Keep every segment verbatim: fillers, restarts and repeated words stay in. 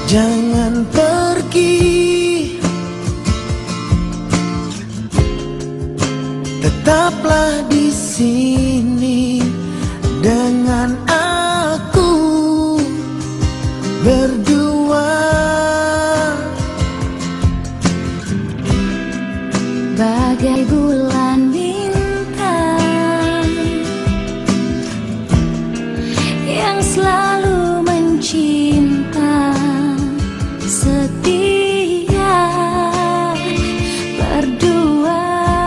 Jangan pergi, tetaplah di sini dengan aku berdua. Bagai bulan bintang yang selalu mencinta, setia berdua.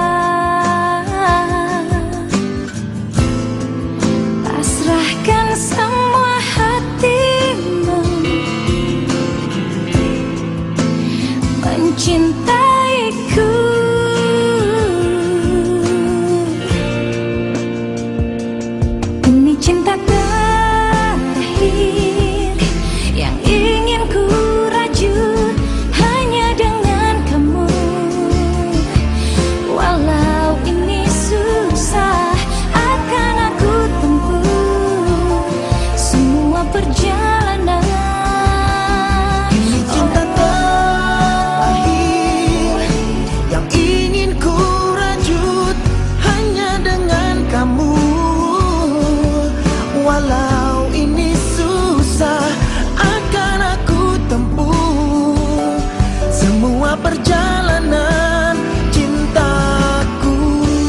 Pasrahkan semua hatimu, mencintaiku. Ini cinta terakhir yang ingin ku rajut hanya dengan kamu. Walau ini susah, akan aku tempuh semua perjalanan. Ini cinta terakhir yang ingin ku rajut hanya dengan kamu. Walau ini susah, akan aku tempuh semua perjalanan cintaku.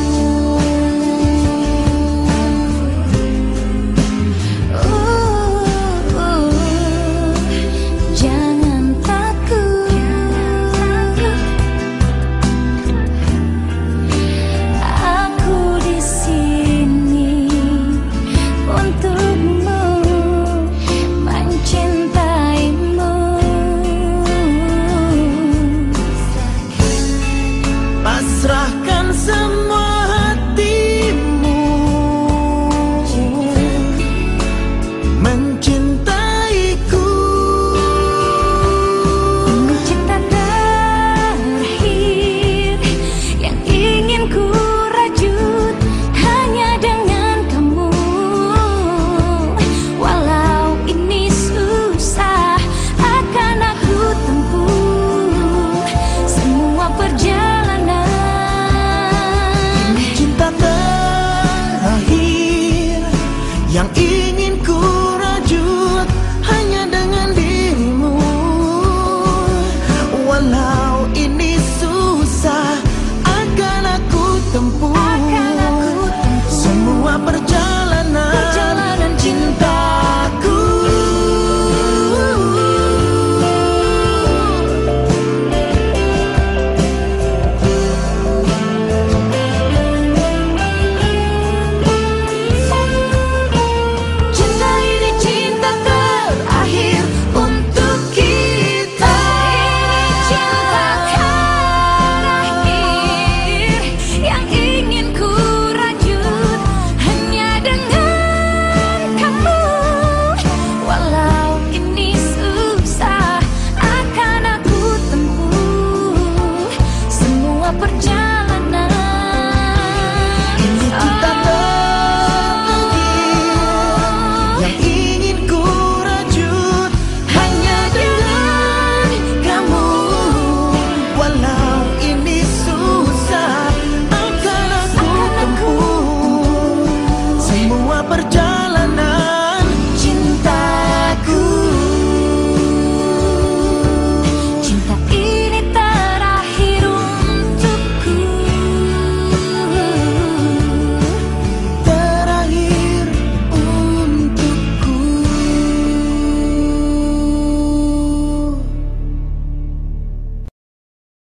Uh, uh, jangan takut, aku di sini untukmu, mencintaimu. Pasrahkan semua hatimu, mencintaiku. Ini cinta terakhir yang ingin ku rajut hanya dengan kamu. Walau ini susah, akan aku tempuh semua perjalanan. Cinta terakhir yang